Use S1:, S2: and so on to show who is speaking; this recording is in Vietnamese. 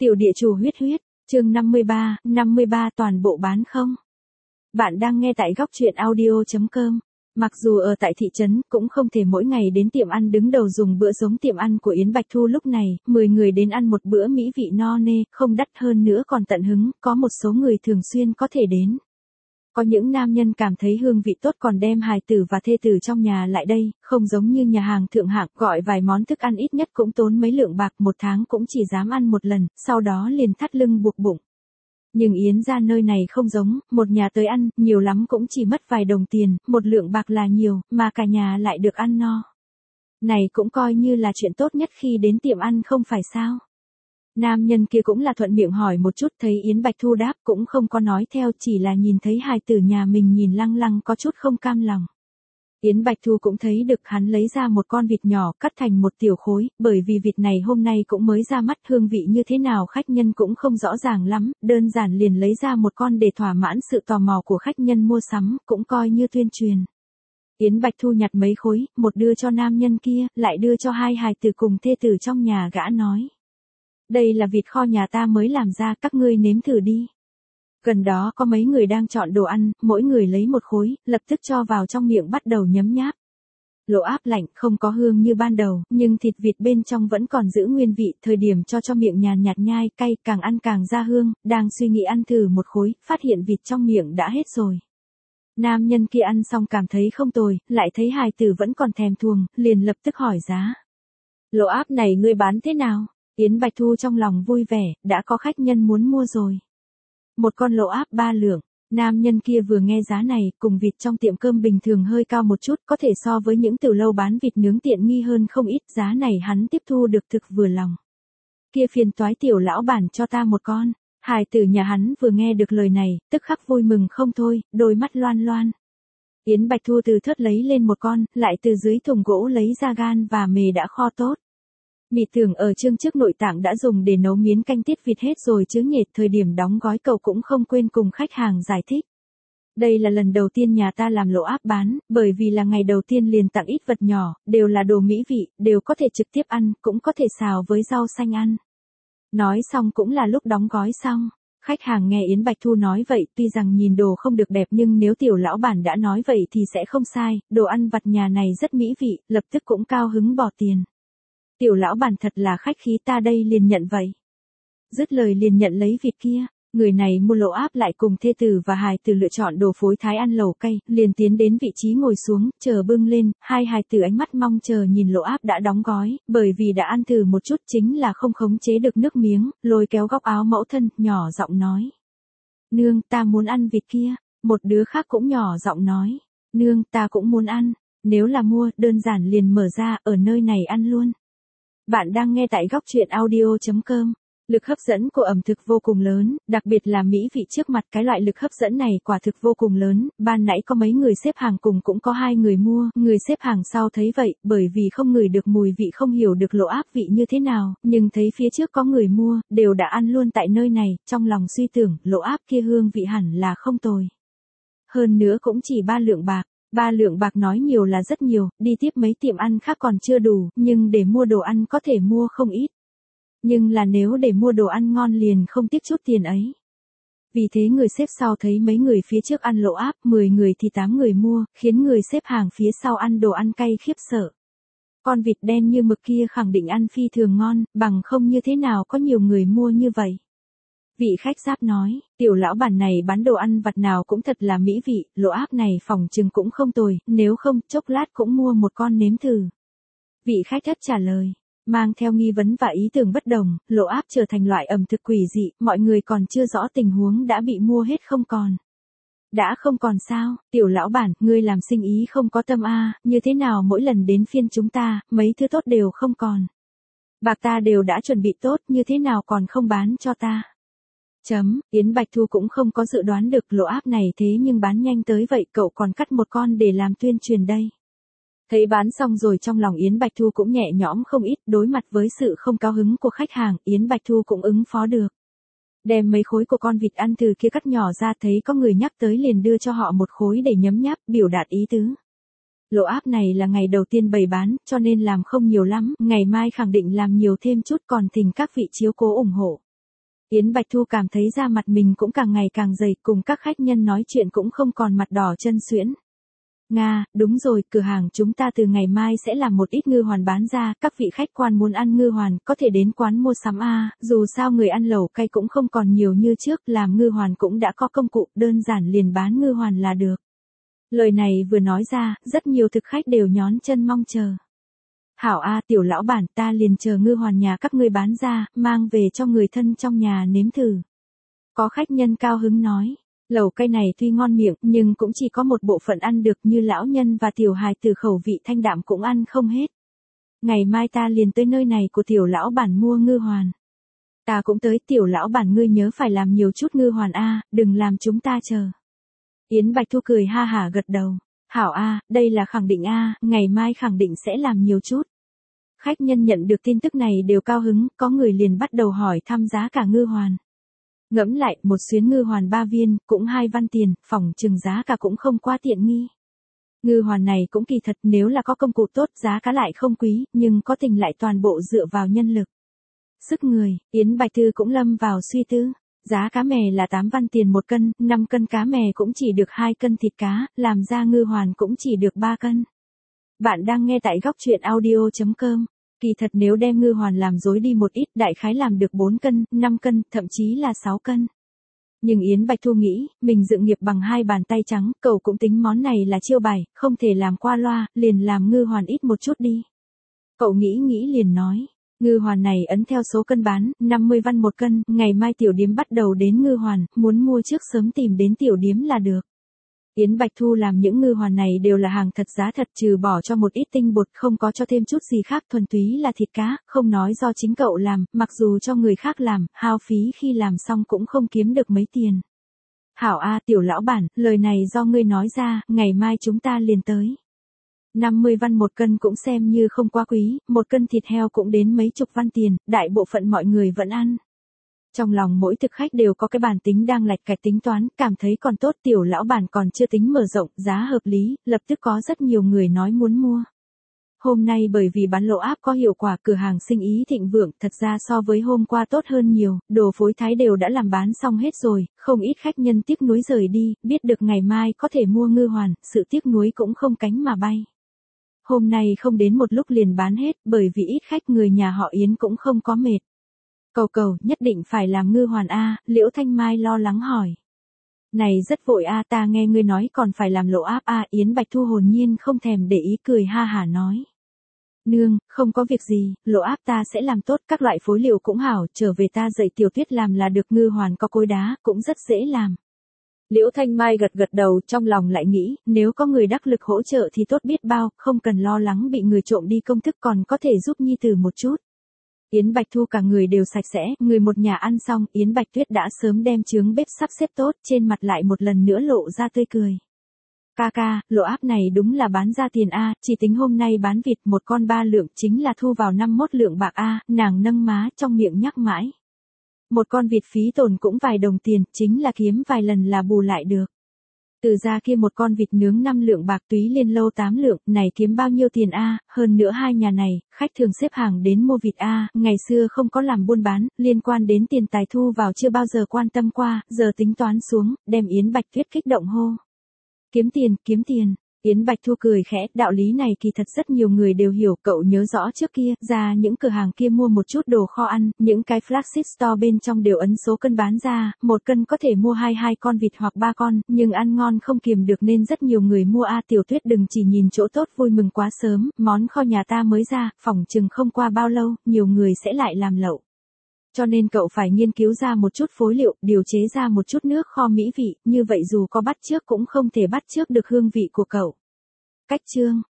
S1: Tiểu địa chủ huyết huyết, chương 53 toàn bộ bán không? Bạn đang nghe tại góc truyện audio.com. Mặc dù ở tại thị trấn, cũng không thể mỗi ngày đến tiệm ăn đứng đầu dùng bữa giống tiệm ăn của Yến Bạch Thu lúc này, 10 người đến ăn một bữa mỹ vị no nê, không đắt hơn nữa còn tận hứng, có một số người thường xuyên có thể đến. Có những nam nhân cảm thấy hương vị tốt còn đem hài tử và thê tử trong nhà lại đây, không giống như nhà hàng thượng hạng gọi vài món thức ăn ít nhất cũng tốn mấy lượng bạc, một tháng cũng chỉ dám ăn một lần, sau đó liền thắt lưng buộc bụng. Nhưng Yến gia nơi này không giống, một nhà tới ăn, nhiều lắm cũng chỉ mất vài đồng tiền, một lượng bạc là nhiều, mà cả nhà lại được ăn no. Này cũng coi như là chuyện tốt nhất khi đến tiệm ăn không phải sao? Nam nhân kia cũng là thuận miệng hỏi một chút, thấy Yến Bạch Thu đáp cũng không có nói theo, chỉ là nhìn thấy hài tử nhà mình nhìn lăng lăng có chút không cam lòng. Yến Bạch Thu cũng thấy được, hắn lấy ra một con vịt nhỏ cắt thành một tiểu khối, bởi vì vịt này hôm nay cũng mới ra mắt, hương vị như thế nào khách nhân cũng không rõ ràng lắm, đơn giản liền lấy ra một con để thỏa mãn sự tò mò của khách nhân mua sắm, cũng coi như tuyên truyền. Yến Bạch Thu nhặt mấy khối, một đưa cho nam nhân kia, lại đưa cho hai hài tử cùng thê tử trong nhà, gã nói. Đây là vịt kho nhà ta mới làm ra, các ngươi nếm thử đi. Gần đó có mấy người đang chọn đồ ăn, mỗi người lấy một khối, lập tức cho vào trong miệng bắt đầu nhấm nháp. Lỗ áp lạnh, không có hương như ban đầu, nhưng thịt vịt bên trong vẫn còn giữ nguyên vị, thời điểm cho miệng nhàn nhạt nhai, cay, càng ăn càng ra hương, đang suy nghĩ ăn thử một khối, phát hiện vịt trong miệng đã hết rồi. Nam nhân kia ăn xong cảm thấy không tồi, lại thấy hài tử vẫn còn thèm thuồng, liền lập tức hỏi giá. Lỗ áp này ngươi bán thế nào? Yến Bạch Thu trong lòng vui vẻ, đã có khách nhân muốn mua rồi. Một con lỗ áp 3 lượng, nam nhân kia vừa nghe giá này, cùng vịt trong tiệm cơm bình thường hơi cao một chút, có thể so với những tiểu lâu bán vịt nướng tiện nghi hơn không ít, giá này hắn tiếp thu được thực vừa lòng. Kia phiền toái tiểu lão bản cho ta một con, hài tử nhà hắn vừa nghe được lời này, tức khắc vui mừng không thôi, đôi mắt loan loan. Yến Bạch Thu từ thớt lấy lên một con, lại từ dưới thùng gỗ lấy ra gan và mề đã kho tốt. Mị tưởng ở chương trước nội tạng đã dùng để nấu miến canh tiết vịt hết rồi chứ nhệt, thời điểm đóng gói cậu cũng không quên cùng khách hàng giải thích. Đây là lần đầu tiên nhà ta làm lỗ áp bán, bởi vì là ngày đầu tiên liền tặng ít vật nhỏ, đều là đồ mỹ vị, đều có thể trực tiếp ăn, cũng có thể xào với rau xanh ăn. Nói xong cũng là lúc đóng gói xong. Khách hàng nghe Yến Bạch Thu nói vậy, tuy rằng nhìn đồ không được đẹp nhưng nếu tiểu lão bản đã nói vậy thì sẽ không sai, đồ ăn vặt nhà này rất mỹ vị, lập tức cũng cao hứng bỏ tiền. Tiểu lão bản thật là khách khí, ta đây liền nhận vậy. Dứt lời liền nhận lấy vịt kia, người này mua lỗ áp lại cùng thê tử và hài tử lựa chọn đồ phối thái ăn lẩu cay, liền tiến đến vị trí ngồi xuống, chờ bưng lên, hai hài tử ánh mắt mong chờ nhìn lỗ áp đã đóng gói, bởi vì đã ăn thử một chút chính là không khống chế được nước miếng, lôi kéo góc áo mẫu thân, nhỏ giọng nói. Nương, ta muốn ăn vịt kia, một đứa khác cũng nhỏ giọng nói. Nương, ta cũng muốn ăn, nếu là mua, đơn giản liền mở ra, ở nơi này ăn luôn. Bạn đang nghe tại góc truyện audio.com. Lực hấp dẫn của ẩm thực vô cùng lớn, đặc biệt là mỹ vị trước mặt, cái loại lực hấp dẫn này quả thực vô cùng lớn, ban nãy có mấy người xếp hàng cùng cũng có 2 người mua, người xếp hàng sau thấy vậy, bởi vì không ngửi được mùi vị không hiểu được lỗ áp vị như thế nào, nhưng thấy phía trước có người mua, đều đã ăn luôn tại nơi này, trong lòng suy tưởng, lỗ áp kia hương vị hẳn là không tồi. Hơn nữa cũng chỉ 3 lượng bạc. 3 lượng bạc nói nhiều là rất nhiều, đi tiếp mấy tiệm ăn khác còn chưa đủ, nhưng để mua đồ ăn có thể mua không ít. Nhưng là nếu để mua đồ ăn ngon liền không tiếc chút tiền ấy. Vì thế người xếp sau thấy mấy người phía trước ăn lỗ áp, 10 người thì 8 người mua, khiến người xếp hàng phía sau ăn đồ ăn cay khiếp sợ. Con vịt đen như mực kia khẳng định ăn phi thường ngon, bằng không như thế nào có nhiều người mua như vậy. Vị khách giáp nói, tiểu lão bản này bán đồ ăn vặt nào cũng thật là mỹ vị, lỗ áp này phòng chừng cũng không tồi, nếu không, chốc lát cũng mua một con nếm thử. Vị khách thất trả lời, mang theo nghi vấn và ý tưởng bất đồng, lỗ áp trở thành loại ẩm thực quỷ dị, mọi người còn chưa rõ tình huống đã bị mua hết không còn. Đã không còn sao, tiểu lão bản, ngươi làm sinh ý không có tâm a, như thế nào mỗi lần đến phiên chúng ta, mấy thứ tốt đều không còn. Bạc ta đều đã chuẩn bị tốt, như thế nào còn không bán cho ta. Yến Bạch Thu cũng không có dự đoán được lỗ áp này thế nhưng bán nhanh tới vậy, cậu còn cắt một con để làm tuyên truyền đây. Thấy bán xong rồi trong lòng Yến Bạch Thu cũng nhẹ nhõm không ít, đối mặt với sự không cao hứng của khách hàng, Yến Bạch Thu cũng ứng phó được. Đem mấy khối của con vịt ăn từ kia cắt nhỏ ra, thấy có người nhắc tới liền đưa cho họ một khối để nhấm nháp, biểu đạt ý tứ. Lỗ áp này là ngày đầu tiên bày bán, cho nên làm không nhiều lắm, ngày mai khẳng định làm nhiều thêm chút, còn thỉnh các vị chiếu cố ủng hộ. Yến Bạch Thu cảm thấy da mặt mình cũng càng ngày càng dày, cùng các khách nhân nói chuyện cũng không còn mặt đỏ chân suyễn. Nga, đúng rồi, cửa hàng chúng ta từ ngày mai sẽ làm một ít ngư hoàn bán ra, các vị khách quan muốn ăn ngư hoàn, có thể đến quán mua sắm dù sao người ăn lẩu cay cũng không còn nhiều như trước, làm ngư hoàn cũng đã có công cụ, đơn giản liền bán ngư hoàn là được. Lời này vừa nói ra, rất nhiều thực khách đều nhón chân mong chờ. Hảo tiểu lão bản, ta liền chờ ngư hoàn nhà các ngươi bán ra, mang về cho người thân trong nhà nếm thử. Có khách nhân cao hứng nói. Lẩu cay này tuy ngon miệng, nhưng cũng chỉ có một bộ phận ăn được, như lão nhân và tiểu hài tử khẩu vị thanh đạm cũng ăn không hết. Ngày mai ta liền tới nơi này của tiểu lão bản mua ngư hoàn. Ta cũng tới, tiểu lão bản ngươi nhớ phải làm nhiều chút ngư hoàn đừng làm chúng ta chờ. Yến Bạch Thu cười ha hả gật đầu. Hảo đây là khẳng định ngày mai khẳng định sẽ làm nhiều chút. Khách nhân nhận được tin tức này đều cao hứng, có người liền bắt đầu hỏi thăm giá cả ngư hoàn. Ngẫm lại, một xuyến ngư hoàn 3 viên, cũng 2 văn tiền, phỏng chừng giá cả cũng không quá tiện nghi. Ngư hoàn này cũng kỳ thật, nếu là có công cụ tốt giá cả lại không quý, nhưng có tình lại toàn bộ dựa vào nhân lực. Sức người, Yến Bạch Thư cũng lâm vào suy tư. Giá cá mè là 8 văn tiền 1 cân, 5 cân cá mè cũng chỉ được 2 cân thịt cá, làm ra ngư hoàn cũng chỉ được 3 cân. Bạn đang nghe tại góc truyện audio.com. Kỳ thật nếu đem ngư hoàn làm dối đi một ít, đại khái làm được 4 cân, 5 cân, thậm chí là 6 cân. Nhưng Yến Bạch Thu nghĩ, mình dựng nghiệp bằng 2 bàn tay trắng, cậu cũng tính món này là chiêu bài, không thể làm qua loa, liền làm ngư hoàn ít một chút đi. Cậu nghĩ liền nói, ngư hoàn này ấn theo số cân bán, 50 văn 1 cân, ngày mai tiểu điếm bắt đầu đến ngư hoàn, muốn mua trước sớm tìm đến tiểu điếm là được. Yến Bạch Thu làm những ngư hoàn này đều là hàng thật giá thật, trừ bỏ cho một ít tinh bột, không có cho thêm chút gì khác, thuần túy là thịt cá, không nói do chính cậu làm, mặc dù cho người khác làm, hao phí khi làm xong cũng không kiếm được mấy tiền. Hảo tiểu lão bản, lời này do ngươi nói ra, ngày mai chúng ta liền tới. 50 văn 1 cân cũng xem như không quá quý, 1 cân thịt heo cũng đến mấy chục văn tiền, đại bộ phận mọi người vẫn ăn. Trong lòng mỗi thực khách đều có cái bản tính đang lạch cạch tính toán, cảm thấy còn tốt, tiểu lão bản còn chưa tính mở rộng, giá hợp lý, lập tức có rất nhiều người nói muốn mua. Hôm nay bởi vì bán lỗ áp có hiệu quả, cửa hàng sinh ý thịnh vượng, thật ra so với hôm qua tốt hơn nhiều, đồ phối thái đều đã làm bán xong hết rồi, không ít khách nhân tiếc nuối rời đi, biết được ngày mai có thể mua ngư hoàn, sự tiếc nuối cũng không cánh mà bay. Hôm nay không đến một lúc liền bán hết, bởi vì ít khách, người nhà họ Yến cũng không có mệt. Cầu, nhất định phải làm ngư hoàn Liễu Thanh Mai lo lắng hỏi. Này rất vội ta nghe ngươi nói còn phải làm lỗ áp Yến Bạch Thu hồn nhiên không thèm để ý, cười ha hả nói. Nương, không có việc gì, lỗ áp ta sẽ làm tốt, các loại phối liệu cũng hảo, trở về ta dạy Tiểu Tuyết làm là được, ngư hoàn có cối đá, cũng rất dễ làm. Liễu Thanh Mai gật đầu, trong lòng lại nghĩ, nếu có người đắc lực hỗ trợ thì tốt biết bao, không cần lo lắng bị người trộm đi công thức, còn có thể giúp nhi tử một chút. Yến Bạch Thu cả người đều sạch sẽ, người một nhà ăn xong, Yến Bạch Tuyết đã sớm đem chướng bếp sắp xếp tốt, trên mặt lại một lần nữa lộ ra tươi cười. Ca, lỗ áp này đúng là bán ra tiền chỉ tính hôm nay bán vịt 1 con 3 lượng chính là thu vào 51 lượng bạc nàng nâng má trong miệng nhắc mãi. 1 con vịt phí tổn cũng vài đồng tiền, chính là kiếm vài lần là bù lại được. Từ ra kia 1 con vịt nướng 5 lượng bạc, túy liên lâu 8 lượng, này kiếm bao nhiêu tiền hơn nữa hai nhà này, khách thường xếp hàng đến mua vịt ngày xưa không có làm buôn bán, liên quan đến tiền tài thu vào chưa bao giờ quan tâm qua, giờ tính toán xuống, đem Yến Bạch Tuyết kích động hô. Kiếm tiền. Yến Bạch Thu cười khẽ, đạo lý này kỳ thật rất nhiều người đều hiểu, cậu nhớ rõ trước kia, ra những cửa hàng kia mua một chút đồ kho ăn, những cái flagship store bên trong đều ấn số cân bán ra, 1 cân có thể mua 2 con vịt hoặc 3 con, nhưng ăn ngon không kiềm được nên rất nhiều người mua Tiểu Tuyết đừng chỉ nhìn chỗ tốt vui mừng quá sớm, món kho nhà ta mới ra, phỏng chừng không qua bao lâu, nhiều người sẽ lại làm lậu. Cho nên cậu phải nghiên cứu ra một chút phối liệu, điều chế ra một chút nước kho mỹ vị, như vậy dù có bắt chước cũng không thể bắt chước được hương vị của cậu. Cách chương